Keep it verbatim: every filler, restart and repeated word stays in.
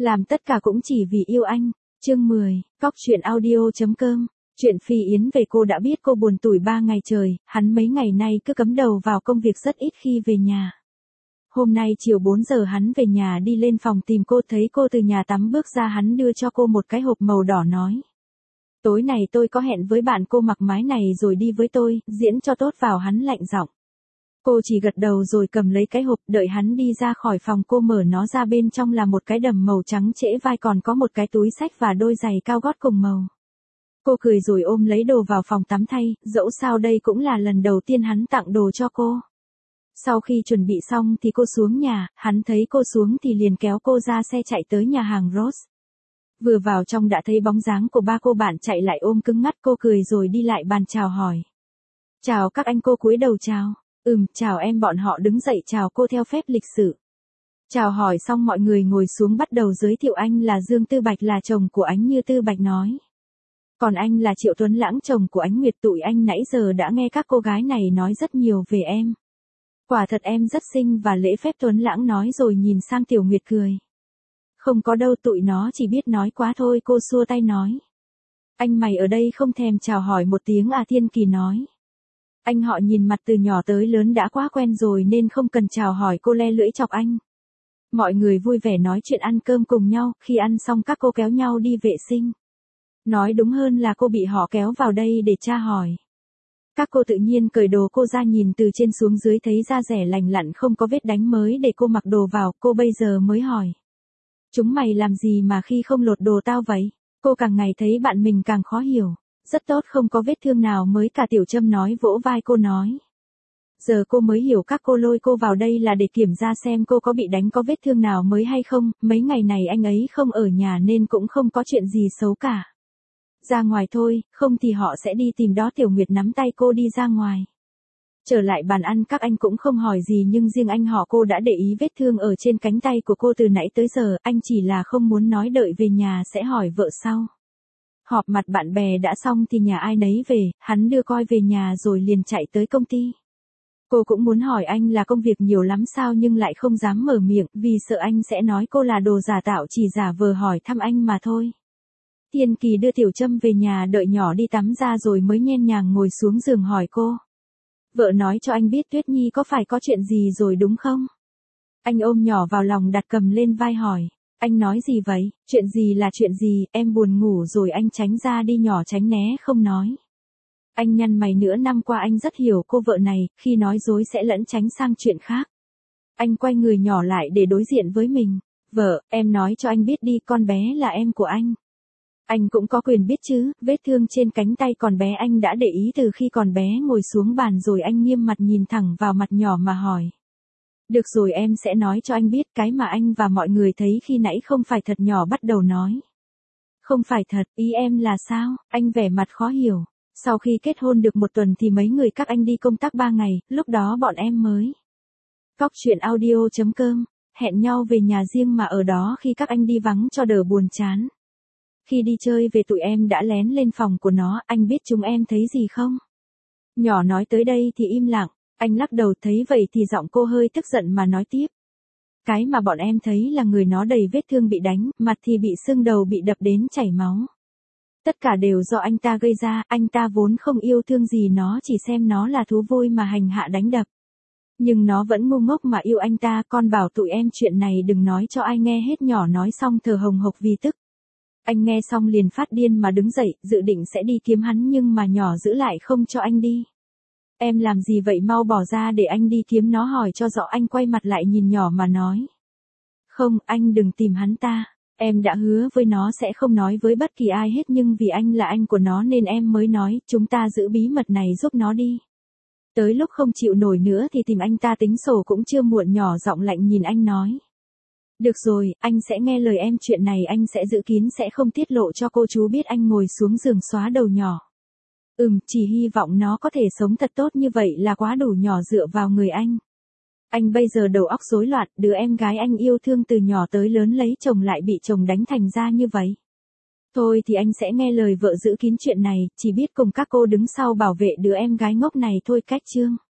Làm tất cả cũng chỉ vì yêu anh. Chương mười, Cóc truyện audio chấm com. Chuyện Phi Yến về cô đã biết cô buồn tủi ba ngày trời, hắn mấy ngày nay cứ cắm đầu vào công việc rất ít khi về nhà. Hôm nay chiều bốn giờ hắn về nhà đi lên phòng tìm cô, thấy cô từ nhà tắm bước ra, hắn đưa cho cô một cái hộp màu đỏ nói. Tối này tôi có hẹn với bạn, cô mặc mái này rồi đi với tôi, diễn cho tốt vào, hắn lạnh giọng. Cô chỉ gật đầu rồi cầm lấy cái hộp, đợi hắn đi ra khỏi phòng cô mở nó ra, bên trong là một cái đầm màu trắng trễ vai, còn có một cái túi xách và đôi giày cao gót cùng màu. Cô cười rồi ôm lấy đồ vào phòng tắm thay, dẫu sao đây cũng là lần đầu tiên hắn tặng đồ cho cô. Sau khi chuẩn bị xong thì cô xuống nhà, hắn thấy cô xuống thì liền kéo cô ra xe chạy tới nhà hàng Rose. Vừa vào trong đã thấy bóng dáng của ba cô bạn chạy lại ôm cứng ngắt, cô cười rồi đi lại bàn chào hỏi. Chào các anh, cô cúi đầu chào. Ừm, chào em, bọn họ đứng dậy chào cô theo phép lịch sự. Chào hỏi xong mọi người ngồi xuống bắt đầu giới thiệu, anh là Dương Tư Bạch, là chồng của Ánh Như, Tư Bạch nói. Còn anh là Triệu Tuấn Lãng, chồng của Ánh Nguyệt, tụi anh nãy giờ đã nghe các cô gái này nói rất nhiều về em. Quả thật em rất xinh và lễ phép, Tuấn Lãng nói rồi nhìn sang Tiểu Nguyệt cười. Không có đâu, tụi nó chỉ biết nói quá thôi, cô xua tay nói. Anh mày ở đây không thèm chào hỏi một tiếng à, Thiên Kỳ nói. Anh họ nhìn mặt từ nhỏ tới lớn đã quá quen rồi nên không cần chào hỏi, cô le lưỡi chọc anh. Mọi người vui vẻ nói chuyện ăn cơm cùng nhau, khi ăn xong các cô kéo nhau đi vệ sinh. Nói đúng hơn là cô bị họ kéo vào đây để tra hỏi. Các cô tự nhiên cởi đồ cô ra, nhìn từ trên xuống dưới thấy da rẻ lành lặn không có vết đánh mới để cô mặc đồ vào, cô bây giờ mới hỏi. Chúng mày làm gì mà khi không lột đồ tao vậy? Cô càng ngày thấy bạn mình càng khó hiểu. Rất tốt, không có vết thương nào mới cả, Tiểu Trâm nói, vỗ vai cô nói. Giờ cô mới hiểu các cô lôi cô vào đây là để kiểm tra xem cô có bị đánh, có vết thương nào mới hay không, mấy ngày này anh ấy không ở nhà nên cũng không có chuyện gì xấu cả. Ra ngoài thôi, không thì họ sẽ đi tìm đó. Tiểu Nguyệt nắm tay cô đi ra ngoài. Trở lại bàn ăn các anh cũng không hỏi gì, nhưng riêng anh họ cô đã để ý vết thương ở trên cánh tay của cô từ nãy tới giờ, anh chỉ là không muốn nói, đợi về nhà sẽ hỏi vợ sau. Họp mặt bạn bè đã xong thì nhà ai nấy về, hắn đưa coi về nhà rồi liền chạy tới công ty. Cô cũng muốn hỏi anh là công việc nhiều lắm sao, nhưng lại không dám mở miệng vì sợ anh sẽ nói cô là đồ giả tạo, chỉ giả vờ hỏi thăm anh mà thôi. Thiên Kỳ đưa Tiểu Trâm về nhà, đợi nhỏ đi tắm ra rồi mới nhen nhàng ngồi xuống giường hỏi cô. Vợ nói cho anh biết Tuyết Nhi có phải có chuyện gì rồi đúng không? Anh ôm nhỏ vào lòng đặt cầm lên vai hỏi. Anh nói gì vậy? Chuyện gì là chuyện gì? Em buồn ngủ rồi, anh tránh ra đi, nhỏ tránh né không nói. Anh nhăn mày, nửa năm qua anh rất hiểu cô vợ này, khi nói dối sẽ lẫn tránh sang chuyện khác. Anh quay người nhỏ lại để đối diện với mình. Vợ, em nói cho anh biết đi, con bé là em của anh. Anh cũng có quyền biết chứ, vết thương trên cánh tay còn bé anh đã để ý từ khi còn bé. Ngồi xuống bàn rồi anh nghiêm mặt nhìn thẳng vào mặt nhỏ mà hỏi. Được rồi, em sẽ nói cho anh biết, cái mà anh và mọi người thấy khi nãy không phải thật. Nhỏ bắt đầu nói. Không phải thật, ý em là sao? Anh vẻ mặt khó hiểu. Sau khi kết hôn được một tuần thì mấy người các anh đi công tác ba ngày, lúc đó bọn em mới. Cóc truyện audio chấm com, hẹn nhau về nhà riêng mà ở đó khi các anh đi vắng cho đỡ buồn chán. Khi đi chơi về tụi em đã lén lên phòng của nó, anh biết chúng em thấy gì không? Nhỏ nói tới đây thì im lặng, anh lắc đầu, thấy vậy thì giọng cô hơi tức giận mà nói tiếp. Cái mà bọn em thấy là người nó đầy vết thương, bị đánh, mặt thì bị sưng, đầu bị đập đến chảy máu. Tất cả đều do anh ta gây ra, anh ta vốn không yêu thương gì nó, chỉ xem nó là thú vui mà hành hạ đánh đập. Nhưng nó vẫn ngu ngốc mà yêu anh ta, con bảo tụi em chuyện này đừng nói cho ai nghe hết. Nhỏ nói xong thở hồng hộc vì tức. Anh nghe xong liền phát điên mà đứng dậy, dự định sẽ đi kiếm hắn nhưng mà nhỏ giữ lại không cho anh đi. Em làm gì vậy, mau bỏ ra để anh đi kiếm nó hỏi cho rõ. Anh quay mặt lại nhìn nhỏ mà nói. Không, anh đừng tìm hắn ta. Em đã hứa với nó sẽ không nói với bất kỳ ai hết, nhưng vì anh là anh của nó nên em mới nói, chúng ta giữ bí mật này giúp nó đi. Tới lúc không chịu nổi nữa thì tìm anh ta tính sổ cũng chưa muộn. Nhỏ giọng lạnh nhìn anh nói. Được rồi, anh sẽ nghe lời em, chuyện này anh sẽ giữ kín, sẽ không tiết lộ cho cô chú biết. Anh ngồi xuống giường xóa đầu nhỏ. Ừm, chỉ hy vọng nó có thể sống thật tốt như vậy là quá đủ. Nhỏ dựa vào người anh. Anh bây giờ đầu óc rối loạn, đứa em gái anh yêu thương từ nhỏ tới lớn lấy chồng lại bị chồng đánh thành ra như vậy. Thôi thì anh sẽ nghe lời vợ, giữ kín chuyện này, chỉ biết cùng các cô đứng sau bảo vệ đứa em gái ngốc này thôi. Cách chương